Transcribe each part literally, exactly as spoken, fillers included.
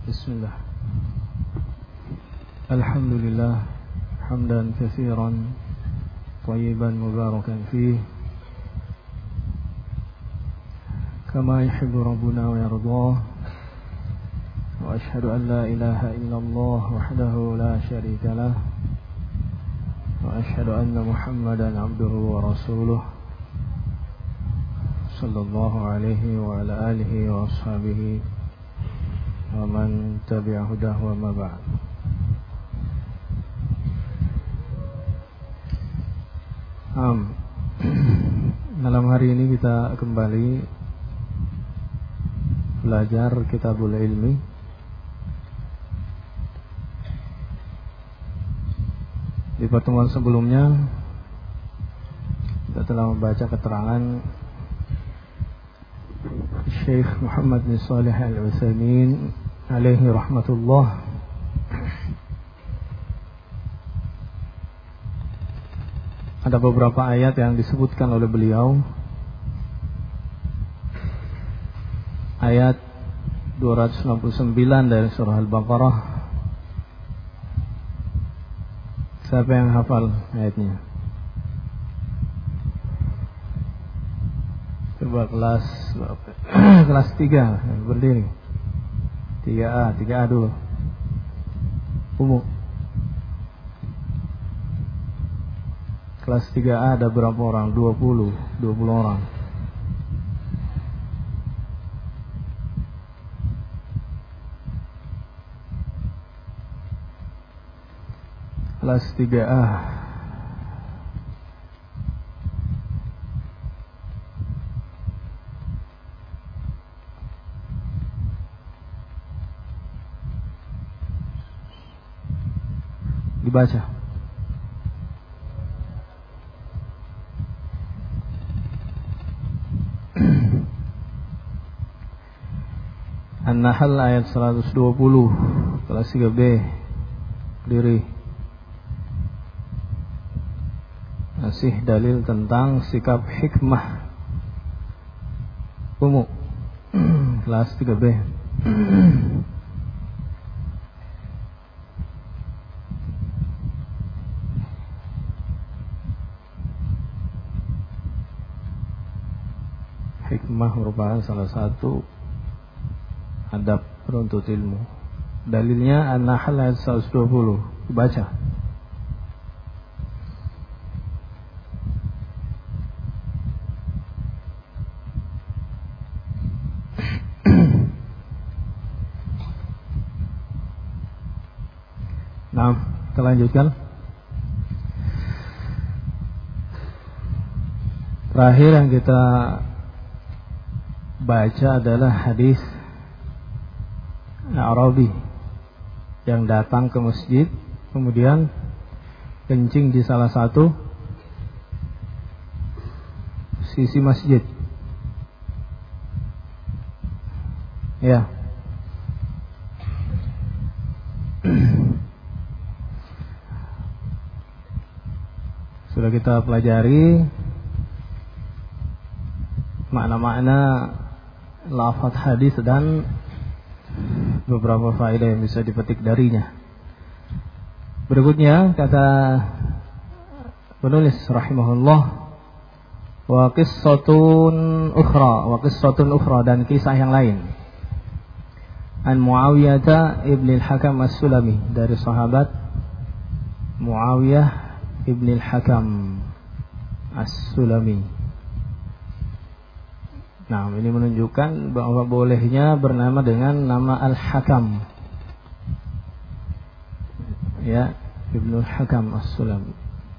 Bismillah. Alhamdulillah hamdan katsiran thayyiban mubarakan fih kama yuhibbu rabbuna wa yardah. Wa ashhadu an la ilaha illallah wahdahu la syarika lah. Wa ashhadu anna Muhammadan abduhu wa rasuluh sallallahu alaihi wa ala alihi wa ashabihi wa man tabi'a hudahu wa ma ba'd. Um, malam hari ini kita kembali belajar Kitabul Ilmi. Di pertemuan sebelumnya kita telah membaca keterangan Syekh Muhammad bin Shalih Al-Utsaimin alaihi rahmatullah ada beberapa ayat yang disebutkan oleh beliau. Ayat dua ratus enam puluh sembilan dari surah Al-Baqarah. Siapa yang hafal ayatnya? Coba kelas kelas tiga berdiri. tiga A, tiga A dulu. Umum. Kelas tiga A ada berapa orang? dua puluh, dua puluh orang. Kelas tiga A. Dibaca. An-Nahl ayat seratus dua puluh kelas tiga B. Diri. Masih dalil tentang sikap hikmah umum. Kelas tiga B. Hikmah merupakan salah satu adab penuntut ilmu. Dalilnya An-Nahl ayat seratus dua puluh. Baca. Nah, kita lanjutkan. Terakhir yang kita baca adalah hadis Arabi yang datang ke masjid, kemudian kencing di salah satu sisi masjid. Ya. Sudah kita pelajari makna-makna lafaz hadis dan beberapa faedah yang bisa dipetik darinya. Berikutnya kata penulis rahimahullah, wa qissatun ukhra, wa qissatun ukhra, dan kisah yang lain. An Muawiyah ibn al-Hakam as-Sulami, dari sahabat Muawiyah ibn al-Hakam as-Sulami. Nah, ini menunjukkan bahwa bolehnya bernama dengan nama Al-Hakam. Ya, Ibnu Hakam As-Sulami.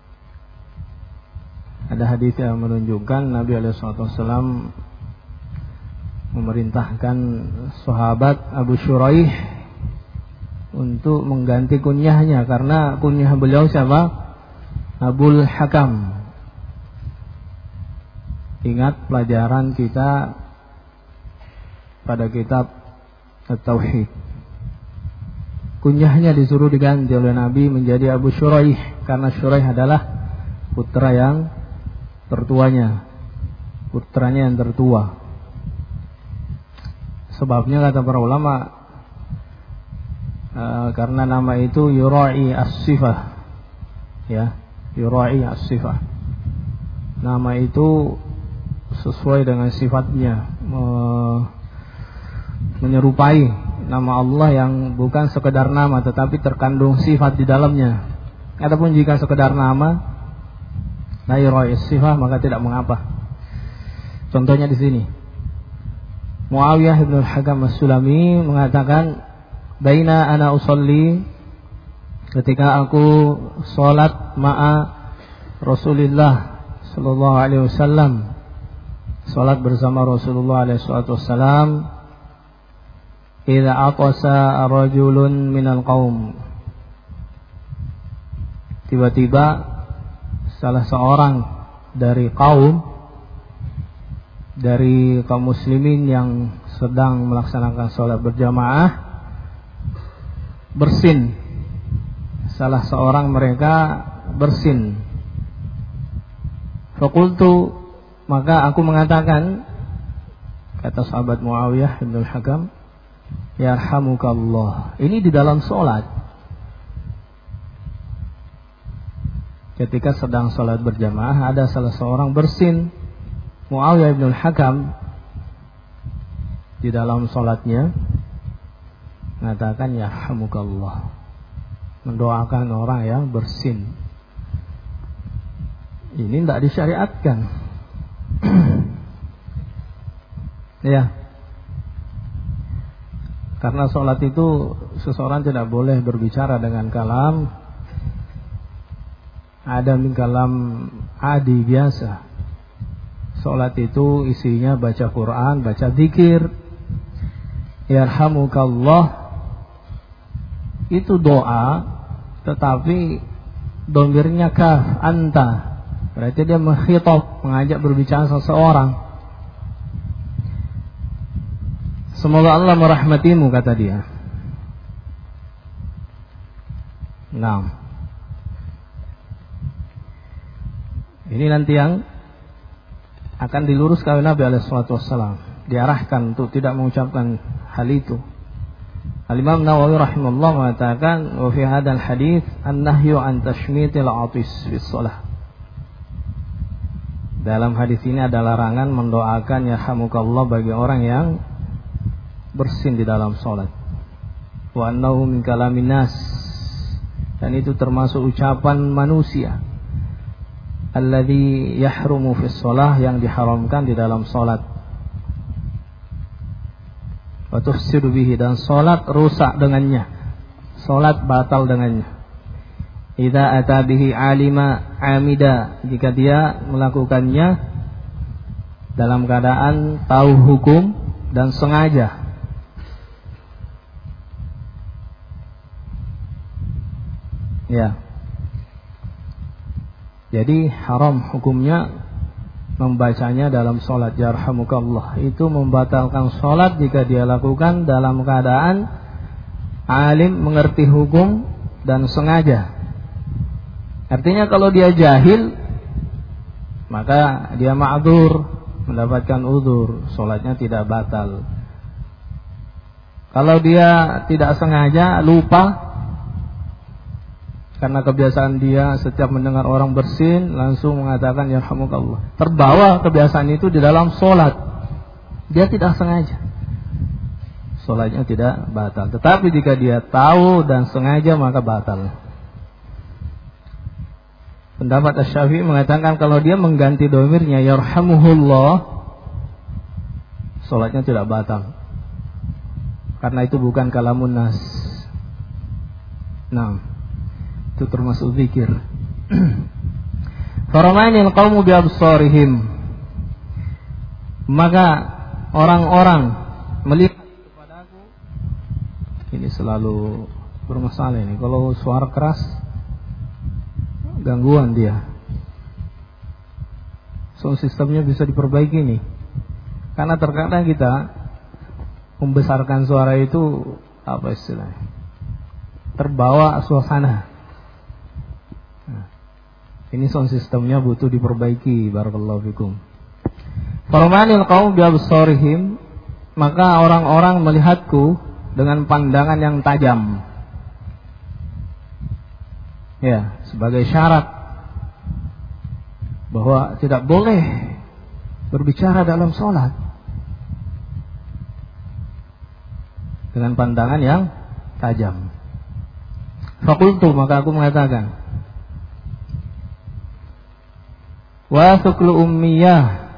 Ada hadis yang menunjukkan Nabi alaihi wasallam memerintahkan sahabat Abu Syuraih untuk mengganti kunyahnya, karena kunyah beliau siapa? Abul Hakam. Ingat pelajaran kita pada kitab At-Tauhid. Kunyahnya disuruh diganti oleh Nabi menjadi Abu Syuraih, karena Syuraih adalah putra yang tertuanya, putranya yang tertua. Sebabnya kata para ulama, uh, karena nama itu yura'i as-sifah, ya, yura'i as-sifah. Nama itu sesuai dengan sifatnya, uh, menyerupai nama Allah yang bukan sekedar nama tetapi terkandung sifat di dalamnya. Adapun jika sekedar nama, la yura'i as-sifah, maka tidak mengapa. Contohnya di sini, Muawiyah bin al-Hakam as-Sulami mengatakan, baina ana usolli, ketika aku sholat ma'a Rasulullah sallallahu alaihi wasallam, sholat bersama Rasulullah alaihi wasallam, idza aqasa rajulun minal qaum, tiba-tiba salah seorang dari kaum, dari kaum muslimin yang sedang melaksanakan sholat berjamaah, bersin. Salah seorang mereka bersin. Fakultu, maka aku mengatakan, kata sahabat Muawiyah bin al-Hakam, yarhamukallah. Ini di dalam sholat, ketika sedang sholat berjamaah, ada salah seorang bersin. Muawiyah bin al-Hakam di dalam sholatnya mengatakan yarhamukallah, mendoakan orang yang bersin. Ini tidak disyariatkan. Ya, karena sholat itu seseorang tidak boleh berbicara dengan kalam ada min kalam adi biasa. Salat itu isinya baca Quran, baca zikir. Yarhamukallah itu doa, tetapi domirnya kaf, anta. Berarti dia mengkhitab, mengajak berbicara seseorang. Semoga Allah merahmatimu, kata dia. Nah, ini nanti yang akan diluruskan oleh Nabi alaihi wasallam, diarahkan untuk tidak mengucapkan hal itu. Al-Imam Nawawi rahimahullah mengatakan, wa fi hadzal hadits an-nahyu an tashmitil atis fi shalah. Dalam hadis ini ada larangan mendoakan yarhamukallah bagi orang yang bersin di dalam salat. Wa annahu min kalamin nas, dan itu termasuk ucapan manusia. Alladzi yahrumu fi shalah, yang diharamkan di dalam salat. Wa tufsidu bihi, dan salat rusak dengannya, salat batal dengannya. Idza ata bihi alima amida, jika dia melakukannya dalam keadaan tahu hukum dan sengaja. Ya. Jadi haram hukumnya membacanya dalam sholat. Yarhamukallah, itu membatalkan sholat jika dia lakukan dalam keadaan alim, mengerti hukum dan sengaja. Artinya kalau dia jahil, maka dia ma'dzur, mendapatkan udzur, sholatnya tidak batal. Kalau dia tidak sengaja, lupa, karena kebiasaan dia setiap mendengar orang bersin langsung mengatakan yarhamukallah, terbawa kebiasaan itu di dalam sholat, dia tidak sengaja, sholatnya tidak batal. Tetapi jika dia tahu dan sengaja, maka batal. Pendapat Asy-Syafi'i mengatakan kalau dia mengganti domirnya yarhamuhullah, sholatnya tidak batal, karena itu bukan kalamun nas. Nah, itu termasuk zikir. Faramanil qaumu bi absarihim, maka orang-orang melihat kepadaku. Ini selalu bermasalah ini, kalau suara keras gangguan dia. Sound sistemnya bisa diperbaiki nih, karena terkadang kita membesarkan suara itu apa istilahnya, terbawa suasana. Ini sound sistemnya butuh diperbaiki. Barakallahu fikum. Faramanil qaum bi absarihim, maka orang-orang melihatku dengan pandangan yang tajam. Ya, sebagai syarat bahwa tidak boleh berbicara dalam sholat dengan pandangan yang tajam. Fakultu, maka aku mengatakan, wa suklu ummiyah,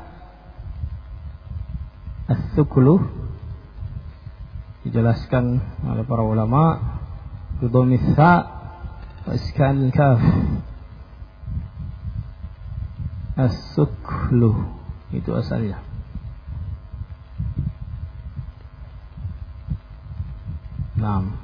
as-suklu dijelaskan oleh para ulama bidhammis sa wa iskan kaf. As-suklu itu asalnya. Naam.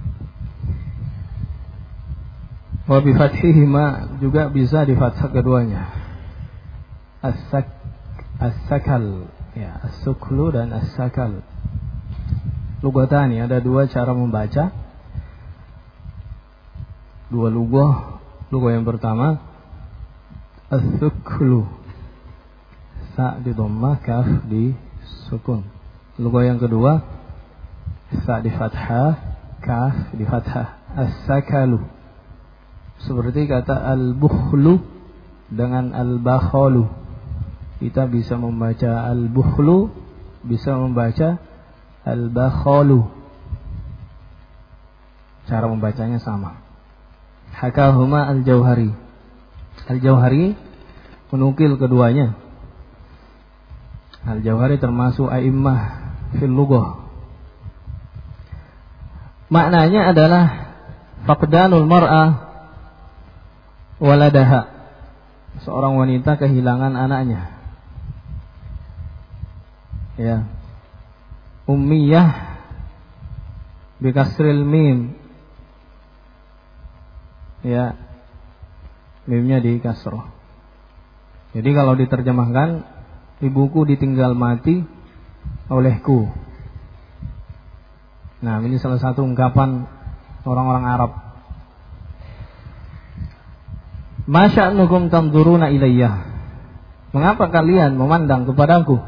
Wa bi fathihima juga bisa di fathah keduanya. As-sak as-sakal, ya, as-suklu dan as-sakal. Lugatani, ada dua cara membaca. Dua lugah. Lugah yang pertama as-suklu, sa di dhammah, kaf di sukun. Lugah yang kedua sa di fathah, kaf di fathah. As-sakalu, seperti kata al-bukhlu dengan al-bakhalu. Kita bisa membaca al-bukhlu, bisa membaca al-bakhalu. Cara membacanya sama. Hakahuma al-Jauhari. Al-Jauhari menukil keduanya. Al-Jauhari termasuk a'immah fil lughah. Maknanya adalah faqdanul mar'ah waladaha, seorang wanita kehilangan anaknya. Ya. Ummiyah bikasril mim. Ya. Mimnya di kasroh. Jadi kalau diterjemahkan, ibuku ditinggal mati olehku. Nah, ini salah satu ungkapan orang-orang Arab. Masya'nukum tanzuruna ilayya. Mengapa kalian memandang kepadaku?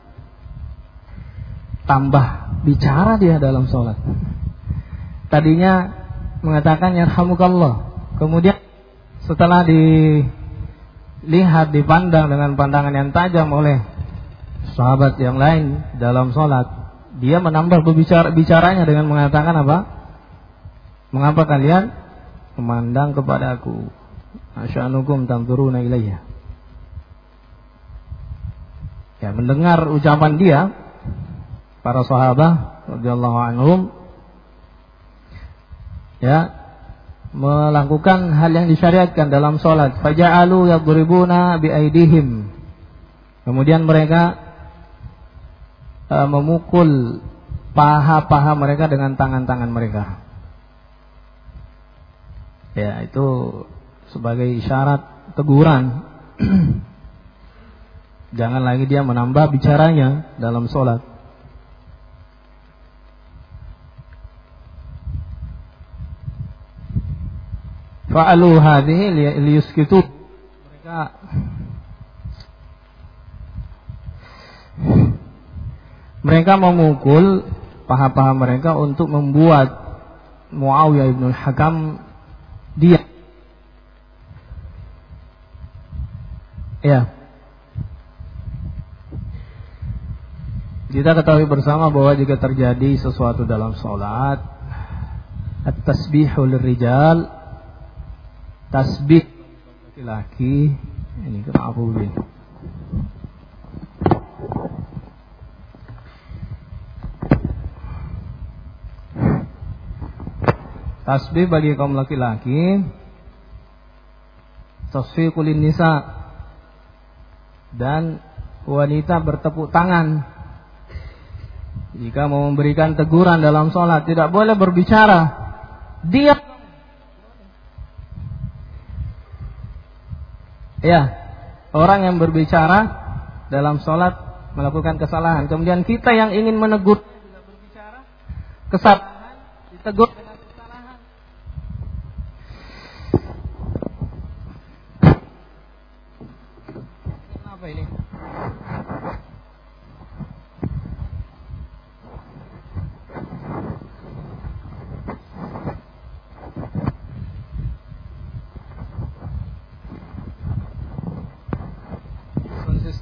Tambah bicara dia dalam sholat. Tadinya mengatakan yarhamukallah. Kemudian setelah dilihat, dipandang dengan pandangan yang tajam oleh sahabat yang lain dalam sholat, dia menambah berbicara bicaranya dengan mengatakan apa? Mengapa kalian memandang kepadaku? Asya'nukum tanzuruna ilayya. Ya, mendengar ucapan dia, para sahabat radhiyallahu anhum, ya, melakukan hal yang disyariatkan dalam sholat. Faja'alu yadribuna biaidihim. Kemudian mereka uh, memukul paha-paha mereka dengan tangan-tangan mereka. Ya, itu sebagai isyarat teguran. Jangan lagi dia menambah bicaranya dalam sholat. Fa'alu hadhihi liyuskitu. Mereka Mereka memukul paha-paha mereka untuk membuat Muawiyah ibn al-Hakam diam. Ya. Kita ketahui bersama bahwa jika terjadi sesuatu dalam sholat, at-tasbihu lirrijal, tasbih laki-laki, ini kenapa begini? Tasbih bagi kaum laki-laki, tasfiqul nisa, dan wanita bertepuk tangan jika mau memberikan teguran dalam sholat. Tidak boleh berbicara, diam. Ya, orang yang berbicara dalam sholat melakukan kesalahan. Kemudian kita yang ingin menegur juga berbicara kesalahan, ditegur dengan kesalahan. Kenapa ini?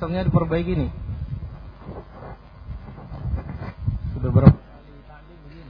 sistemnya diperbaiki nih. Sudah berapa kali tanding begini.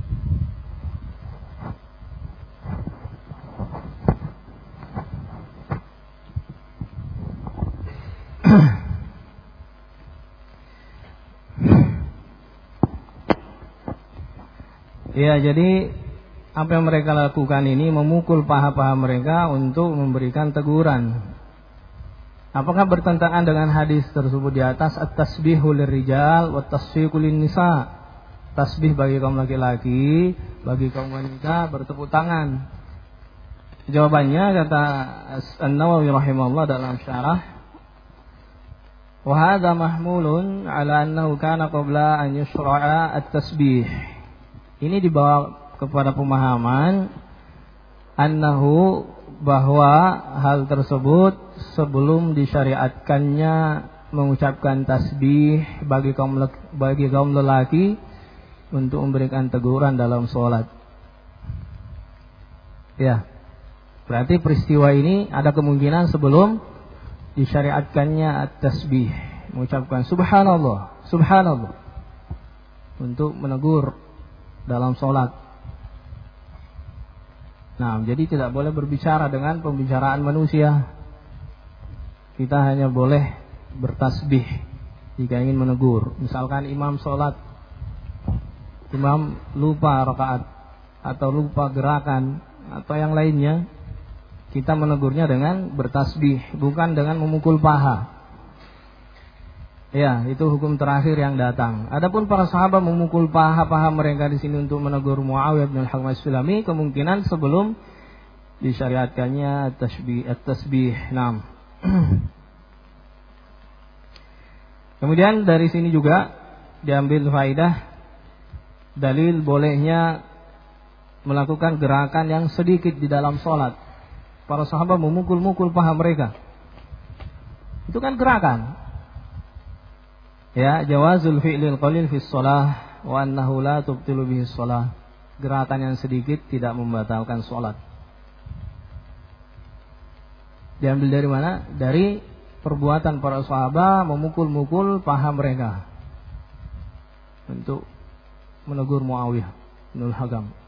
Ya, jadi apa yang mereka lakukan ini memukul paha-paha mereka untuk memberikan teguran. Apakah bertentangan dengan hadis tersebut di atas, at-tasbihu lirijal wa tasfiqu lin-nisa? Tasbih bagi kaum laki-laki, bagi kaum wanita bertepuk tangan. Jawabannya kata An-Nawawi rahimahullah dalam syarah, wa hadza mahmulun ala annahu kana qabla an yushra'a at-tasbih. Ini dibawa kepada pemahaman annahu, bahwa hal tersebut sebelum disyariatkannya mengucapkan tasbih bagi kaum bagi kaum lelaki untuk memberikan teguran dalam sholat. Ya, berarti peristiwa ini ada kemungkinan sebelum disyariatkannya at-tasbih, mengucapkan subhanallah, subhanallah untuk menegur dalam sholat. Nah, jadi tidak boleh berbicara dengan pembicaraan manusia. Kita hanya boleh bertasbih jika ingin menegur. Misalkan imam sholat, imam lupa rakaat atau lupa gerakan atau yang lainnya, kita menegurnya dengan bertasbih, bukan dengan memukul paha. Ya, itu hukum terakhir yang datang. Adapun para sahabat memukul paha-paha mereka di sini untuk menegur Muawiyah bin al-Hakam as-Sulami, kemungkinan sebelum disyariatkannya at-tasbih, at-tasbih. Naam. Kemudian dari sini juga diambil faidah dalil bolehnya melakukan gerakan yang sedikit di dalam sholat. Para sahabat memukul-mukul paha mereka. Itu kan gerakan. Ya, jawazul fi'lil qalil fi shalah wa annahu la tubtilu bihi shalah. Gerakan yang sedikit tidak membatalkan salat. Diambil dari mana? Dari perbuatan para sahabat memukul-mukul paha mereka untuk menegur Muawiyah bin al-Hakam.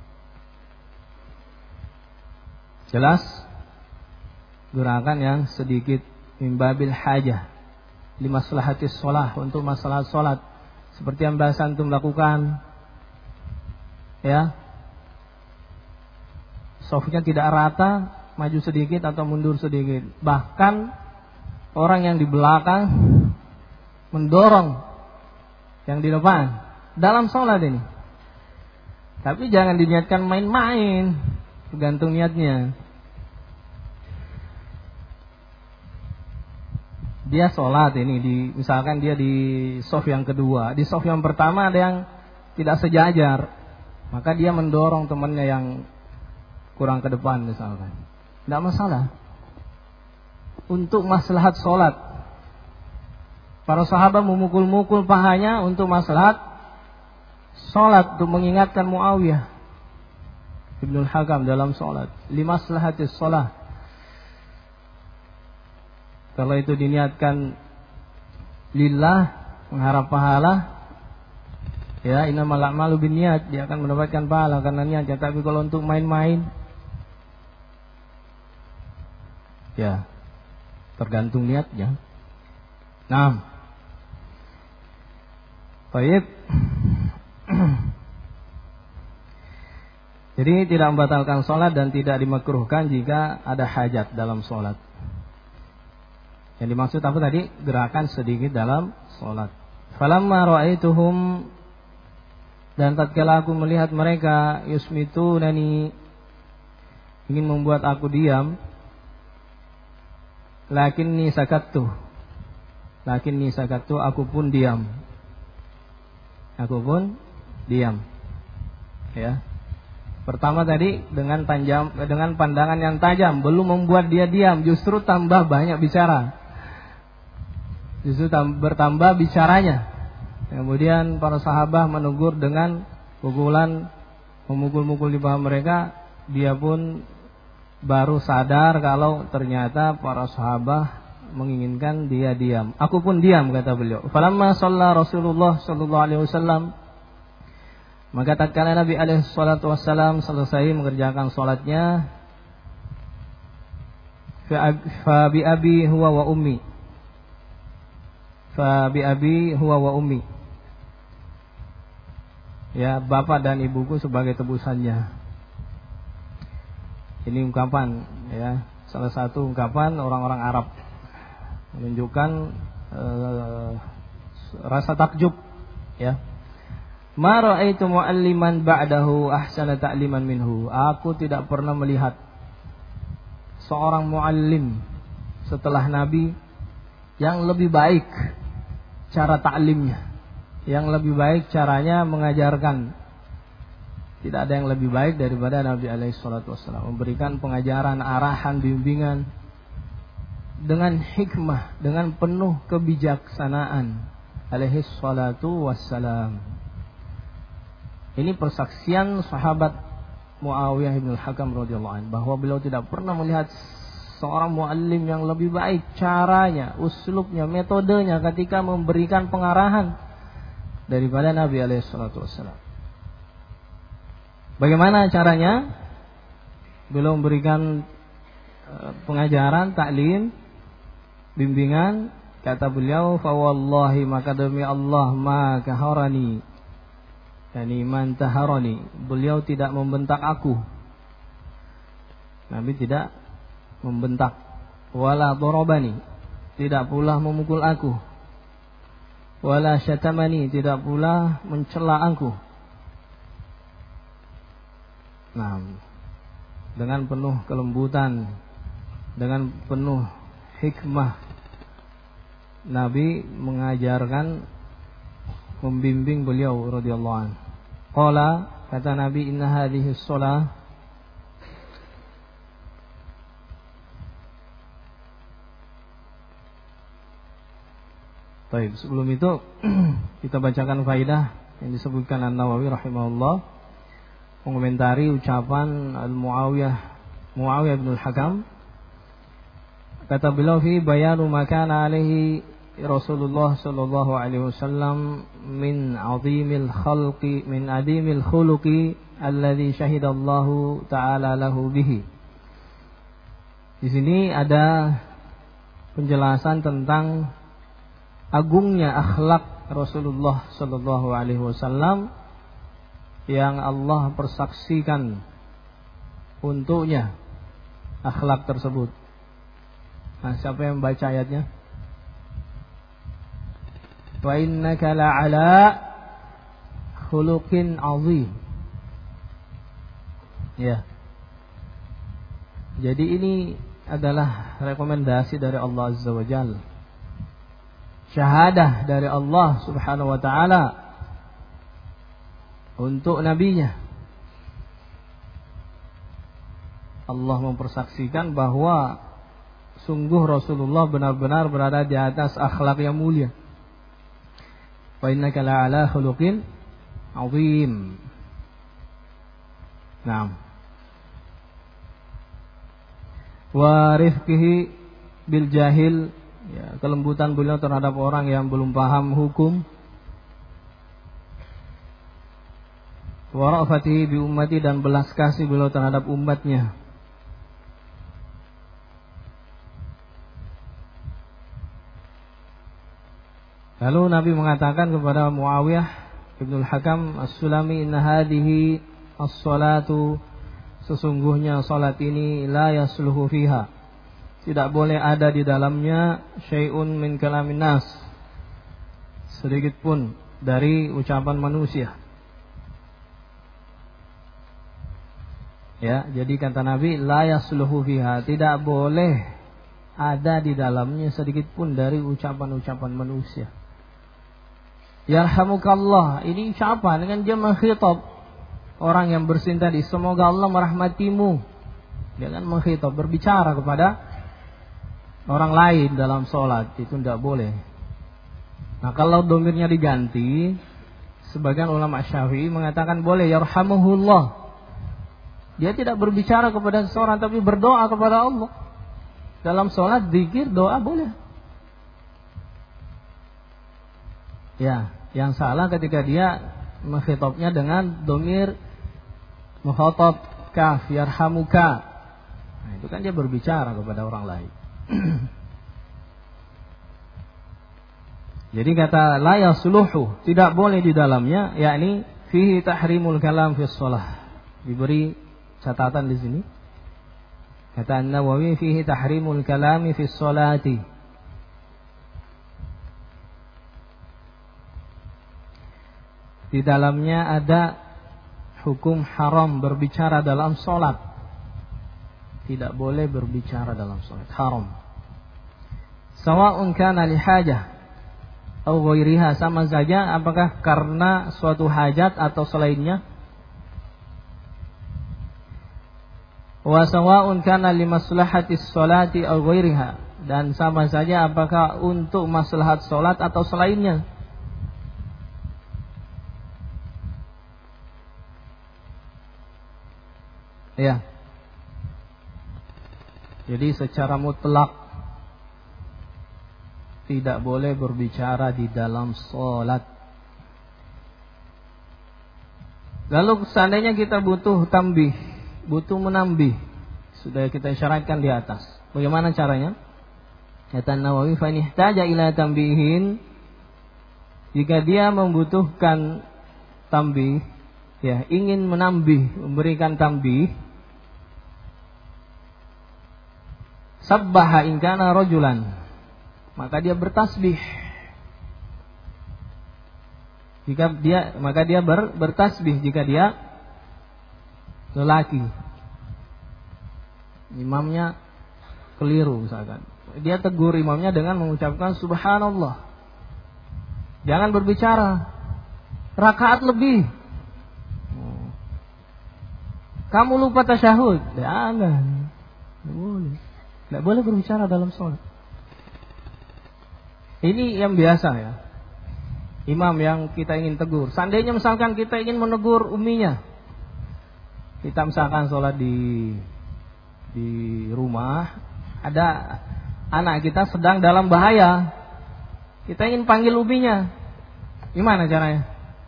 Jelas gerakan yang sedikit mimbabil hajah limaslahatis sholah, untuk masalah sholat, seperti yang bahasa antum lakukan, ya, safnya tidak rata, maju sedikit atau mundur sedikit, bahkan orang yang di belakang mendorong yang di depan dalam sholat ini. Tapi jangan diniatkan main-main, tergantung niatnya. Dia sholat ini di, misalkan dia di shaf yang kedua, di shaf yang pertama ada yang tidak sejajar, maka dia mendorong temannya yang kurang ke depan misalkan, tidak masalah. Untuk maslahat sholat, para sahabat memukul-mukul pahanya untuk maslahat sholat, untuk mengingatkan Muawiyah bin al-Hakam dalam sholat, limaslahatis sholat. Kalau itu diniatkan lillah, mengharap pahala, ya, innamal a'malu binniyat, dia akan mendapatkan pahala karena niatnya. Tapi kalau untuk main-main, ya, tergantung niatnya. Nah, baik. Jadi tidak membatalkan sholat dan tidak dimakruhkan jika ada hajat dalam sholat. Yang dimaksud apa tadi? Gerakan sedikit dalam sholat. Falamma ra'aituhum, dan tatkala aku melihat mereka, yusmitunani, ingin membuat aku diam, lakinni sakattu, lakinni sakattu, aku pun diam, aku pun diam. Ya. Pertama tadi dengan tajam, dengan pandangan yang tajam, belum membuat dia diam, justru tambah banyak bicara. Justru bertambah bicaranya. Kemudian para sahabat menegur dengan pukulan, memukul-mukul di paha mereka. Dia pun baru sadar kalau ternyata para sahabat menginginkan dia diam. Aku pun diam, kata beliau. Falamma shalla Rasulullah sallallahu alaihi wasallam, maka tatkala Nabi alaihi salatu wasallam selesai mengerjakan salatnya, fa bi abi huwa wa ummi. Fa bi abi huwa wa ummi. Ya, bapak dan ibuku sebagai tebusannya. Ini ungkapan, ya, salah satu ungkapan orang-orang Arab menunjukkan uh, rasa takjub, ya. Ma ra'aitu mu'alliman ba'dahu ahsana ta'liman minhu. Aku tidak pernah melihat seorang muallim setelah Nabi yang lebih baik cara ta'limnya, yang lebih baik caranya mengajarkan. Tidak ada yang lebih baik daripada Nabi alaihi salatu wassalam memberikan pengajaran, arahan, bimbingan dengan hikmah, dengan penuh kebijaksanaan alaihi salatu wassalam. Ini persaksian sahabat Muawiyah bin Al-Hakam radhiyallahu anhu bahwa beliau tidak pernah melihat seorang muallim yang lebih baik caranya, uslubnya, metodenya ketika memberikan pengarahan daripada Nabi alaihi salatu wassalam. Bagaimana caranya? Beliau memberikan pengajaran, taklim, bimbingan. Kata beliau, fa wallahi, maka demi Allah, ma kaharani, yani man taharani, beliau tidak membentak aku. Nabi tidak membentak. Wala darabani, tidak pula memukul aku. Wala syatamani, tidak pula mencela aku. Nah, dengan penuh kelembutan, dengan penuh hikmah, Nabi mengajarkan, membimbing beliau radhiyallahu anhu. Qala, kata Nabi, inna hadhihi shalah, baik, sebelum itu kita bacakan faidah yang disebutkan An-Nawawi rahimahullah mengomentari ucapan Al-Muawiyah Muawiyah bin Al-Hakam. Kata beliau, fi bayanu makana alaihi Rasulullah sallallahu alaihi wasallam min azimil khalqi min adimil khuluqi alladhi syahidallahu ta'ala lahu bihi. Di sini ada penjelasan tentang agungnya akhlak Rasulullah sallallahu alaihi wasallam yang Allah persaksikan untuknya akhlak tersebut. Nah, siapa yang membaca ayatnya? Wa innaka la'ala khuluqin azim. Ya. Jadi ini adalah rekomendasi dari Allah Azza wa Jalla. Syahadah dari Allah Subhanahu wa taala untuk nabinya. Allah mempersaksikan bahwa sungguh Rasulullah benar-benar berada di atas akhlak yang mulia. Wa innaka la'ala khuluqin azim. Naam. Wa rifqihi bil jahil, ya, kelembutan beliau terhadap orang yang belum paham hukum. Wa ra'fatihi bi ummati, dan belas kasih beliau terhadap umatnya. Lalu Nabi mengatakan kepada Muawiyah bin Al-Hakam As-Sulami, inna hadhihi as-salatu, sesungguhnya salat ini la yasluhu fiha, tidak boleh ada di dalamnya syai'un min kalamin nas, sedikit pun dari ucapan manusia. Ya, jadi kata Nabi, la yasluhu fiha, tidak boleh ada di dalamnya sedikit pun dari ucapan-ucapan manusia. Yarhamukallah, ini ucapan dengan dia mengkhitab orang yang bersin tadi, semoga Allah merahmatimu. Dia kan mengkhitab, berbicara kepada orang lain dalam sholat, itu tidak boleh. Nah, kalau domirnya diganti, sebagian ulama Syafi'i mengatakan boleh, yarhamuhullah. Dia tidak berbicara kepada seseorang, tapi berdoa kepada Allah. Dalam sholat, zikir, doa boleh. Ya, yang salah ketika dia mengkhitabnya dengan domir mukhatab kaf yarhamuka. Nah, itu kan dia berbicara kepada orang lain. Jadi kata la yasluhu, tidak boleh di dalamnya, yakni fihi tahrimul kalam fi shalah. Diberi catatan di sini. Kata An-Nawawi fihi tahrimul kalami fi sholati. Di dalamnya ada hukum haram berbicara dalam sholat. Tidak boleh berbicara dalam sholat, haram. Sawa'un kana li hajah atau ghairiha, sama saja apakah karena suatu hajat atau selainnya. Wa sawa'un kana li maslahatis sholati atau ghairiha, dan sama saja apakah untuk maslahat sholat atau selainnya. Ya. Jadi secara mutlak tidak boleh berbicara di dalam sholat. Lalu seandainya kita butuh tambih, butuh menambih, sudah kita isyaratkan di atas. Bagaimana caranya? Kata Nawawi, fa in ihtaja ila tambihin, jika dia membutuhkan tambih, ya, ingin menambih, memberikan tambih, sabbaha in kana rajulan, maka dia bertasbih. Jika dia maka dia ber, bertasbih jika dia lelaki. Imamnya keliru misalkan. Dia tegur imamnya dengan mengucapkan subhanallah. Jangan berbicara. Rakaat lebih. Kamu lupa tasyahud. Jangan. Tidak boleh. Tidak boleh berbicara dalam sholat. Ini yang biasa ya. Imam yang kita ingin tegur. Seandainya misalkan kita ingin menegur uminya. Kita misalkan sholat di di rumah. Ada anak kita sedang dalam bahaya. Kita ingin panggil uminya. Gimana caranya?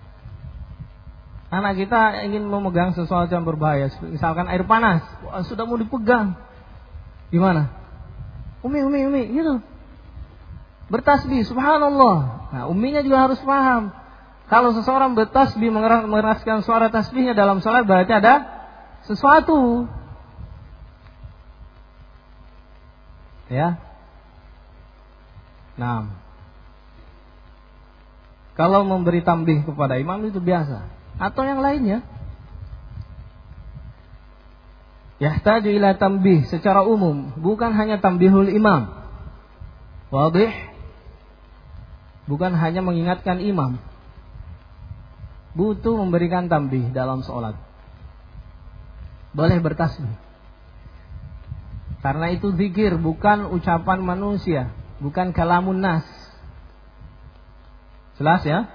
Anak kita ingin memegang sesuatu yang berbahaya. Misalkan air panas. Wah, sudah mau dipegang. Gimana? Umi, umi, umi, gitu. Bertasbih, subhanallah. Nah, uminya juga harus paham. Kalau seseorang bertasbih, mengeraskan suara tasbihnya dalam sholat, berarti ada sesuatu. Ya. Nah, kalau memberi tambih kepada imam itu biasa. Atau yang lainnya. Yahtaju ila tambih secara umum, bukan hanya tambihul imam. Wadih? Bukan hanya mengingatkan imam. Butuh memberikan tambih dalam sholat. Boleh bertasbih. Karena itu zikir, bukan ucapan manusia, bukan kalamun nas. Jelas ya?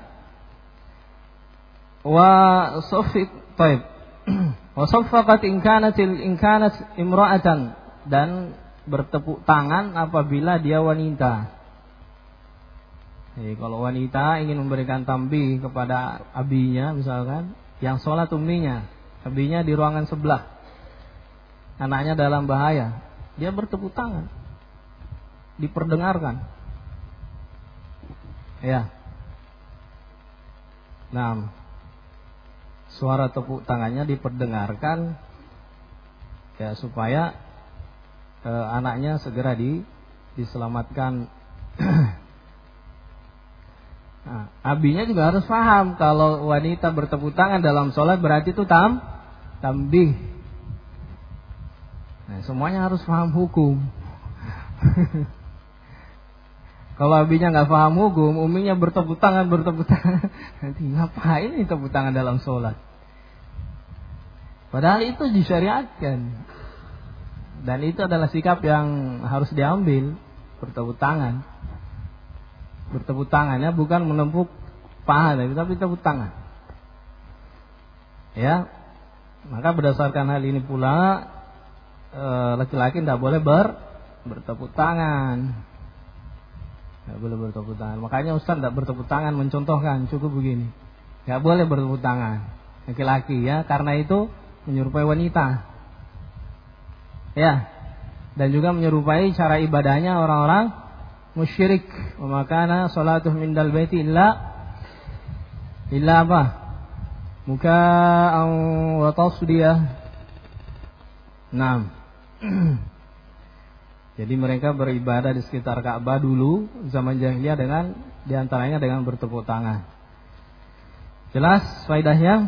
Wa sofiq, taib. Wa saffaqat in kanat in kanat imra'atan, dan bertepuk tangan apabila dia wanita. Jadi kalau wanita ingin memberikan tambih kepada abinya misalkan, yang sholat umminya, abinya di ruangan sebelah, anaknya dalam bahaya, dia bertepuk tangan, diperdengarkan. Ya. Nah, suara tepuk tangannya diperdengarkan, ya, supaya e, anaknya segera di, diselamatkan. Nah, abinya juga harus paham kalau wanita bertepuk tangan dalam sholat berarti itu tam, tambih. Nah, semuanya harus paham hukum. Kalau abinya nggak paham hukum, uminya bertepuk tangan bertepuk tangan, nanti ngapain ini tepuk tangan dalam sholat? Padahal itu disyariatkan, dan itu adalah sikap yang harus diambil, bertepuk tangan. Bertepuk tangannya bukan menepuk paha, tapi tepuk tangan. Ya, maka berdasarkan hal ini pula laki-laki tidak boleh ber bertepuk tangan. Nggak boleh bertepuk tangan. Makanya Ustaz tidak bertepuk tangan mencontohkan, cukup begini. Nggak boleh bertepuk tangan laki-laki ya, karena itu menyerupai wanita. Ya. Dan juga menyerupai cara ibadahnya orang-orang musyrik. Wa makana salatuh mindal baiti illa illa apa? Muka'an wa tasdiyah. Naam. Jadi mereka beribadah di sekitar Ka'bah dulu zaman jahiliyah dengan diantaranya dengan bertepuk tangan. Jelas faedahnya?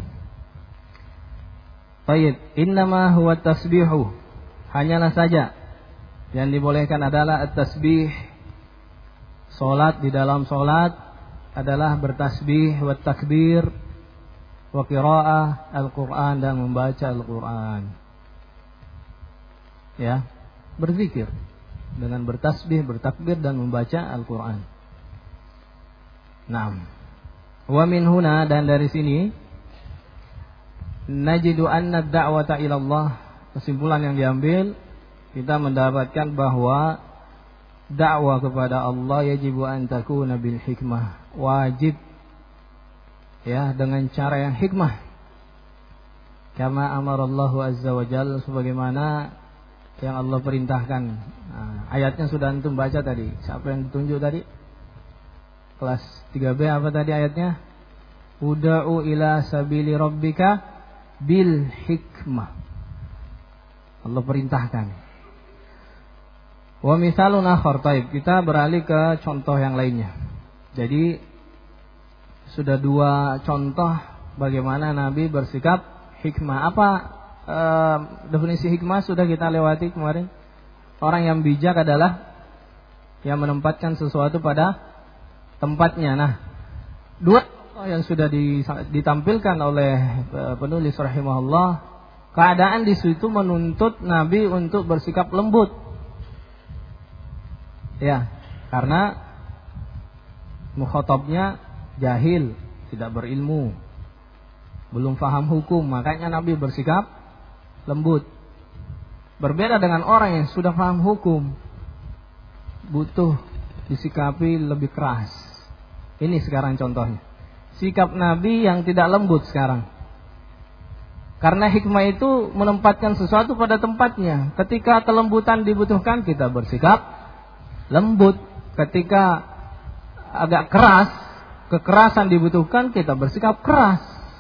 Baik, innama huwa tasbihu. Hanyalah saja yang dibolehkan adalah at-tasbih. Salat di dalam salat adalah bertasbih wa takbir wa qiraah Al-Qur'an dan membaca Al-Qur'an. Ya, berzikir dengan bertasbih, bertakbir dan membaca Al-Qur'an. Naam. Wa min huna, dan dari sini najidu anna ad-da'wata ila Allah, kesimpulan yang diambil kita mendapatkan bahwa dakwah kepada Allah yajibu an takuna bil hikmah, wajib ya dengan cara yang hikmah. Kama amarallahu azza wa jalla, sebagaimana yang Allah perintahkan. Nah, ayatnya sudah antum baca tadi. Siapa yang ditunjuk tadi? Kelas tiga B apa tadi ayatnya? Uda'u ila sabili rabbika bil hikmah. Allah perintahkan. Wa misalun akhar, taib. Kita beralih ke contoh yang lainnya. Jadi sudah dua contoh bagaimana Nabi bersikap hikmah. Apa e, definisi hikmah sudah kita lewati kemarin. Orang yang bijak adalah yang menempatkan sesuatu pada tempatnya. Nah, dua contoh yang sudah ditampilkan oleh penulis rahimahullah, keadaan di situ menuntut Nabi untuk bersikap lembut. Ya, karena mukhatabnya jahil, tidak berilmu, belum paham hukum, makanya Nabi bersikap lembut. Berbeda dengan orang yang sudah paham hukum, butuh disikapi lebih keras. Ini sekarang contohnya. Sikap Nabi yang tidak lembut sekarang. Karena hikmah itu menempatkan sesuatu pada tempatnya. Ketika kelembutan dibutuhkan, kita bersikap lembut. Ketika agak keras, kekerasan dibutuhkan, kita bersikap keras.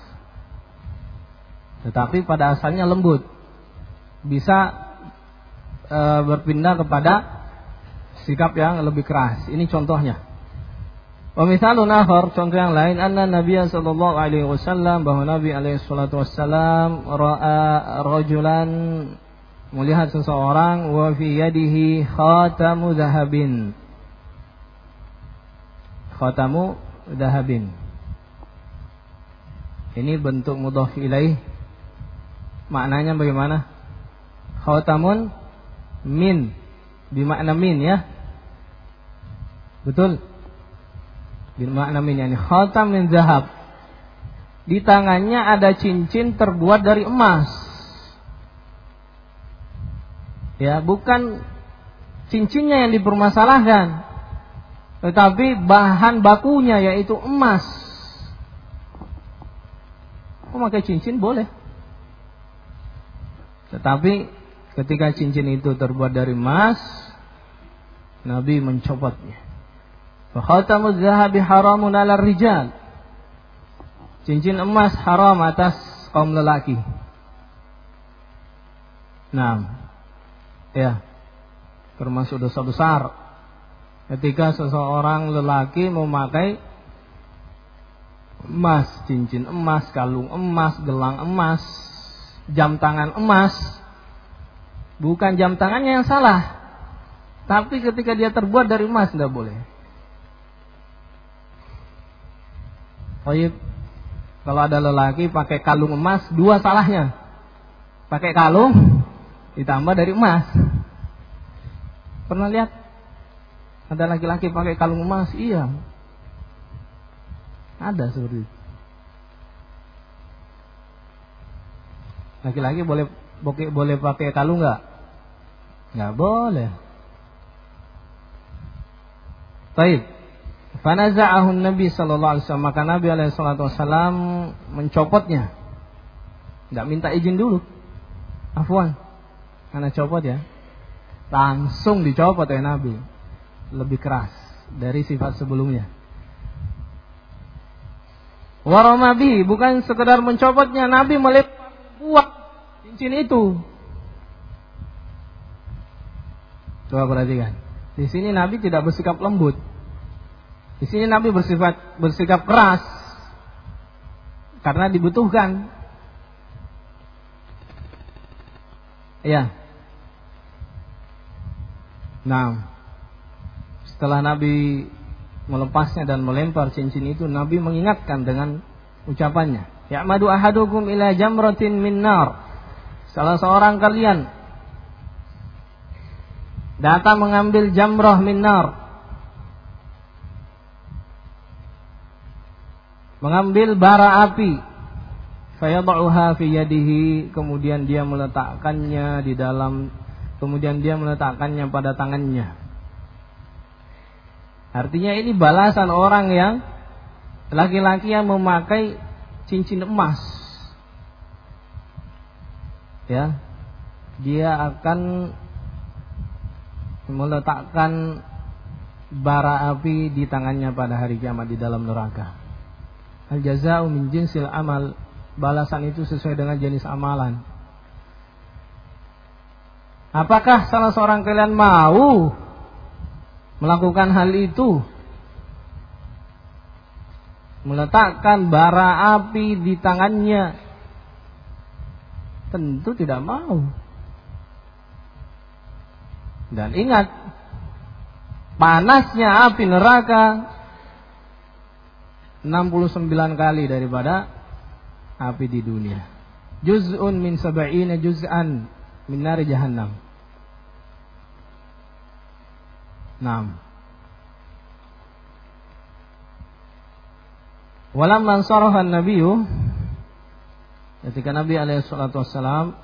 Tetapi pada asalnya lembut. Bisa e, berpindah kepada sikap yang lebih keras. Ini contohnya. Wa misalun akhar, contoh yang lain, anna Nabiya sallallahu alaihi wasallam, bahwa Nabi alaihi salatu wassalam ra'a rajulan, melihat seseorang, wa fi yadihi khatamu dhahabin. Khatamu dhahabin. Ini bentuk mudhaf ilaih. Maknanya bagaimana? Khatamun min, bermakna min ya. Betul? Bermakna min, yani khatam min zahab. Di tangannya ada cincin terbuat dari emas. Ya, bukan cincinnya yang dipermasalahkan, tetapi bahan bakunya yaitu emas. Memakai cincin boleh. Tetapi ketika cincin itu terbuat dari emas, Nabi mencopotnya. Fa khatamuz zahabi haramun 'alal rijal. Cincin emas haram atas kaum lelaki. Nah, ya, termasuk dosa besar ketika seseorang lelaki memakai emas, cincin emas, kalung emas, gelang emas, jam tangan emas. Bukan jam tangannya yang salah, tapi ketika dia terbuat dari emas tidak boleh. Baik, kalau ada lelaki pakai kalung emas, dua salahnya. Pakai kalung ditambah dari emas. Pernah lihat ada laki-laki pakai kalung emas? Iya, ada seperti itu. Laki-laki boleh boleh pakai kalung nggak? Nggak boleh. Baik. Fanaza'ahu Nabi sallallahu alaihi wasallam, maka Nabi alaihi salatu wasallam mencopotnya. Enggak minta izin dulu. Afwan. Karena copot ya. Langsung dicopot oleh Nabi. Lebih keras dari sifat sebelumnya. Warama bihi, bukan sekedar mencopotnya, Nabi melempar buah cincin itu. Coba perhatikan. Di sini Nabi tidak bersikap lembut. Di sini Nabi bersifat bersikap keras karena dibutuhkan. Ya. Nah, setelah Nabi melepasnya dan melempar cincin itu, Nabi mengingatkan dengan ucapannya, "Ya'madu ahadukum ila jamratin min nar." Salah seorang kalian datang mengambil jamrah min nar, mengambil bara api, fayad'uha fi yadihi, kemudian dia meletakkannya di dalam, kemudian dia meletakkannya pada tangannya. Artinya ini balasan orang yang laki-laki yang memakai cincin emas. Ya, dia akan meletakkan bara api di tangannya pada hari kiamat di dalam neraka. Al-jaza'u min jinsil amal, balasan itu sesuai dengan jenis amalan. Apakah salah seorang kalian mau melakukan hal itu? Meletakkan bara api di tangannya? Tentu tidak mau. Dan ingat, panasnya api neraka enam puluh sembilan kali daripada api di dunia. Juz'un min sab'ina juz'an min nari jahannam. Naam. Walamman saraha an-nabiyyu, ketika Nabi alaihi salatu wassalam,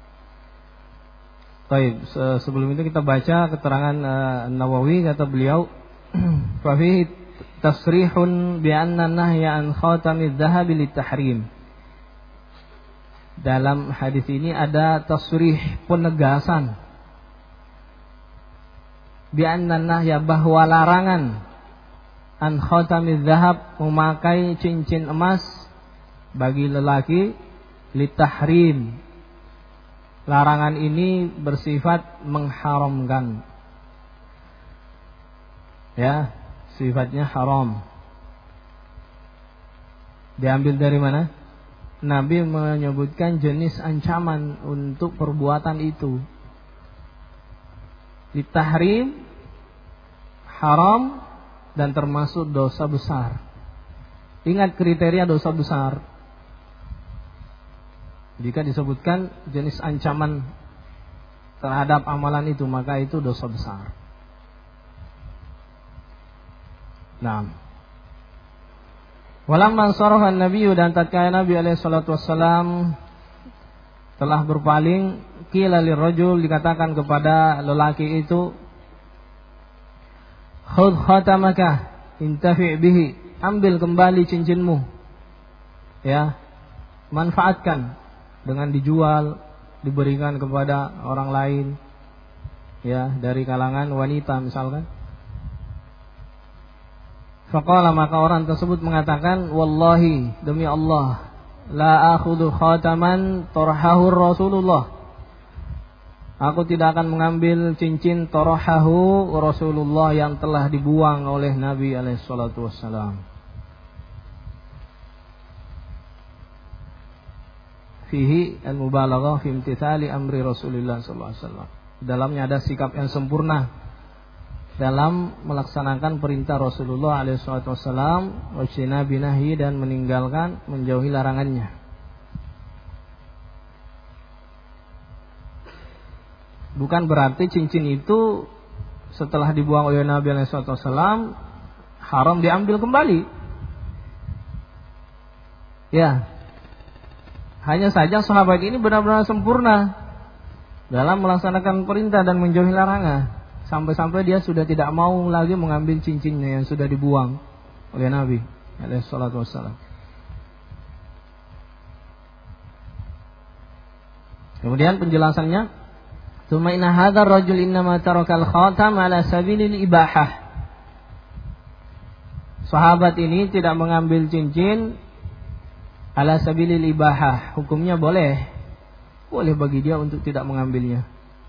baik, sebelum itu kita baca keterangan uh, Nawawi, kata beliau, fa fihi tasrihun bi anna nahya an khatamiz dhahabi litahrim. Dalam hadis ini ada tasrih, penegasan, bi anna nahya, bahwa larangan an khatamiz dhahab, memakai cincin emas bagi lelaki, litahrim. Larangan ini bersifat mengharamkan. Ya, sifatnya haram. Diambil dari mana? Nabi menyebutkan jenis ancaman untuk perbuatan itu. Ditahrim, haram, dan termasuk dosa besar. Ingat kriteria dosa besar. Jika disebutkan jenis ancaman terhadap amalan itu, maka itu dosa besar. Nah, walamman saraha an-nabiyyu, dan tatkala Nabi alaihi salatu wassalam telah berpaling, qila lirrajul, dikatakan kepada lelaki itu, khudh khatamaka intafi' bihi, ambil kembali cincinmu, ya, manfaatkan dengan dijual, diberikan kepada orang lain, ya, dari kalangan wanita misalkan. Faqala, maka orang tersebut mengatakan, wallahi, demi Allah, la akhudhu khataman torhahu Rasulullah, aku tidak akan mengambil cincin torhahu Rasulullah yang telah dibuang oleh Nabi alaihi salatu wassalam. Fihi al-mubalaghah fi imtithali amri Rasulullah sallallahu alaihi wasallam. Dalamnya ada sikap yang sempurna dalam melaksanakan perintah Rasulullah alaihi wasallam, wajtinabi nahyi, dan meninggalkan, menjauhi larangannya. Bukan berarti cincin itu setelah dibuang oleh Nabi alaihi wasallam haram diambil kembali. Ya. Hanya saja sahabat ini benar-benar sempurna dalam melaksanakan perintah dan menjauhi larangan, sampai-sampai dia sudah tidak mau lagi mengambil cincinnya yang sudah dibuang oleh Nabi alaihi salatu wassalam. Kemudian penjelasannya, "Tsumma inna hadzal rajul innama tarakal khatam ala sabilil ibahah." Sahabat ini tidak mengambil cincin ala sabilil ibahah. Hukumnya boleh. Boleh bagi dia untuk tidak mengambilnya.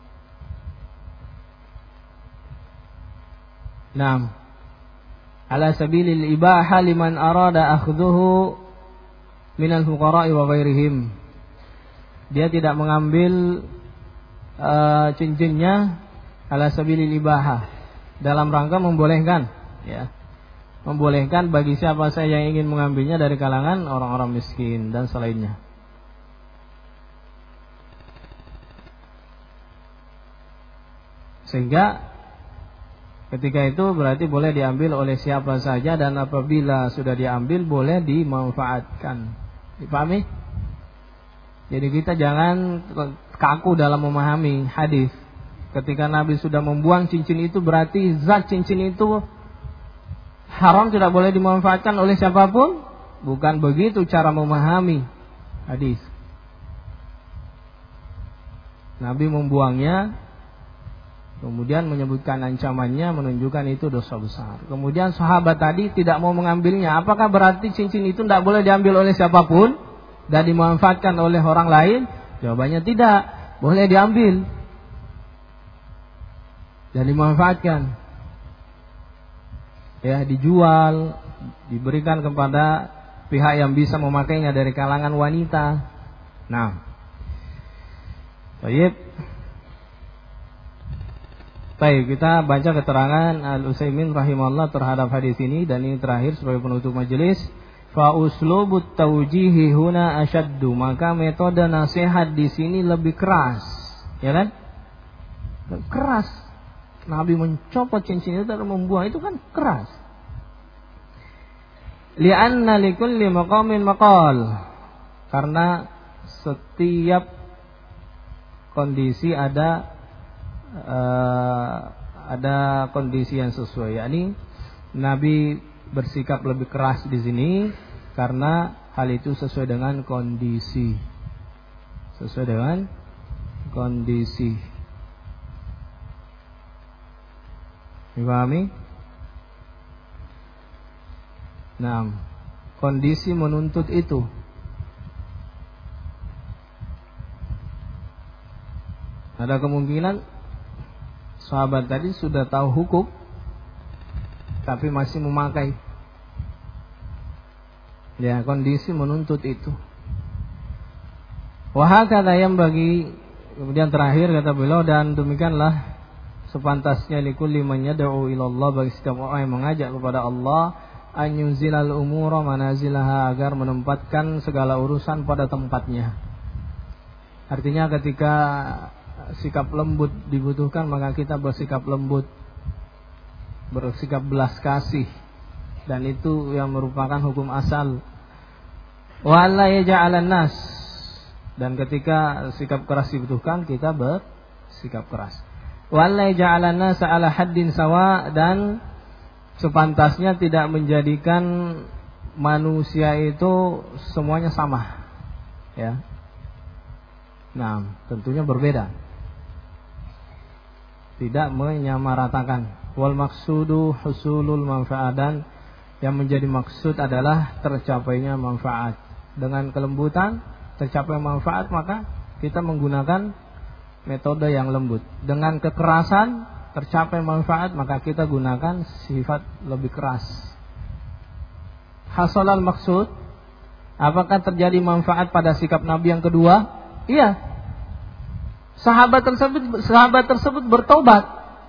Naam. Ala sabilil ibahah liman arada akhdhuhu minal fuqara'i wa ghairihim. Dia tidak mengambil uh, cincinnya ala sabilil ibahah dalam rangka membolehkan, ya. Membolehkan bagi siapa saja yang ingin mengambilnya dari kalangan orang-orang miskin dan selainnya. Sehingga ketika itu berarti boleh diambil oleh siapa saja, dan apabila sudah diambil boleh dimanfaatkan. Dipahami? Jadi kita jangan kaku dalam memahami hadis. Ketika Nabi sudah membuang cincin itu berarti zat cincin itu haram, tidak boleh dimanfaatkan oleh siapapun. Bukan begitu cara memahami hadis. Nabi membuangnya, kemudian menyebutkan ancamannya, menunjukkan itu dosa besar. Kemudian sahabat tadi tidak mau mengambilnya. Apakah berarti cincin itu tidak boleh diambil oleh siapapun dan dimanfaatkan oleh orang lain? Jawabannya tidak. Boleh diambil dan dimanfaatkan. Ya, dijual, diberikan kepada pihak yang bisa memakainya dari kalangan wanita. Nah, baik. Baik, kita baca keterangan Al-Utsaimin rahimahullah terhadap hadis ini, dan ini terakhir sebagai penutup majelis. Fa uslubut taujihi huna ashaddu, maka metode nasihat di sini lebih keras, ya kan? Keras. Nabi mencopot cincin itu dan membuang, itu kan keras. Li'anna likulli maqamin maqal, karena setiap kondisi ada Uh, ada kondisi yang sesuai. Yakni Nabi bersikap lebih keras di sini karena hal itu sesuai dengan kondisi. Sesuai dengan kondisi. Dipahami? Nah, kondisi menuntut itu. Ada kemungkinan sahabat tadi sudah tahu hukum tapi masih memakai. Ya, kondisi menuntut itu. Wa hakadha yang bagi, kemudian terakhir kata beliau, dan demikianlah sepantasnya likulli man yad'u ila Allah, bagi setiap orang yang mengajak kepada Allah, an yunzilal umura manazilaha, agar menempatkan segala urusan pada tempatnya. Artinya ketika sikap lembut dibutuhkan, maka kita bersikap lembut, bersikap belas kasih, dan itu yang merupakan hukum asal. Wa la yaj'alan nas, dan ketika sikap keras dibutuhkan, kita bersikap keras. Wa la yaj'alan nas ala haddin sawa, dan sepantasnya tidak menjadikan manusia itu semuanya sama, ya. Nah, tentunya berbeda, tidak menyamaratakan. Wal maksudu husulul manfaat, dan yang menjadi maksud adalah tercapainya manfaat. Dengan kelembutan tercapai manfaat, maka kita menggunakan metode yang lembut. Dengan kekerasan tercapai manfaat, maka kita gunakan sifat lebih keras. Hasolal maksud, apakah terjadi manfaat pada sikap Nabi yang kedua? Iya. Sahabat tersebut sahabat tersebut bertobat.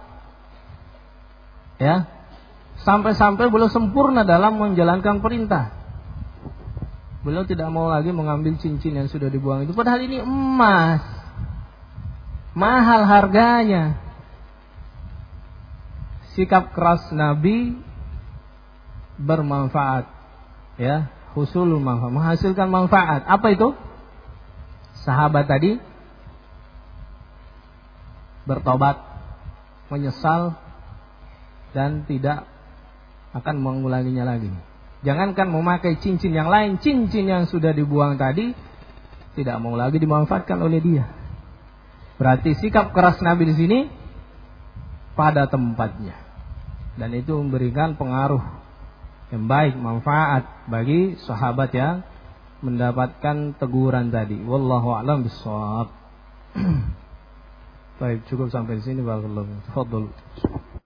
Ya. Sampai-sampai beliau sempurna dalam menjalankan perintah. Beliau tidak mau lagi mengambil cincin yang sudah dibuang itu, padahal ini emas. Mahal harganya. Sikap keras Nabi bermanfaat. Ya, husulul manfaat, menghasilkan manfaat. Apa itu? Sahabat tadi bertobat, menyesal, dan tidak akan mengulanginya lagi. Jangankan memakai cincin yang lain, cincin yang sudah dibuang tadi tidak mau lagi dimanfaatkan oleh dia. Berarti sikap keras Nabi di sini pada tempatnya, dan itu memberikan pengaruh yang baik, manfaat bagi sahabat yang mendapatkan teguran tadi. Wallahu a'lam bishawab. Baik, cukup sampai di sini. Barakallahu. Tafadhol.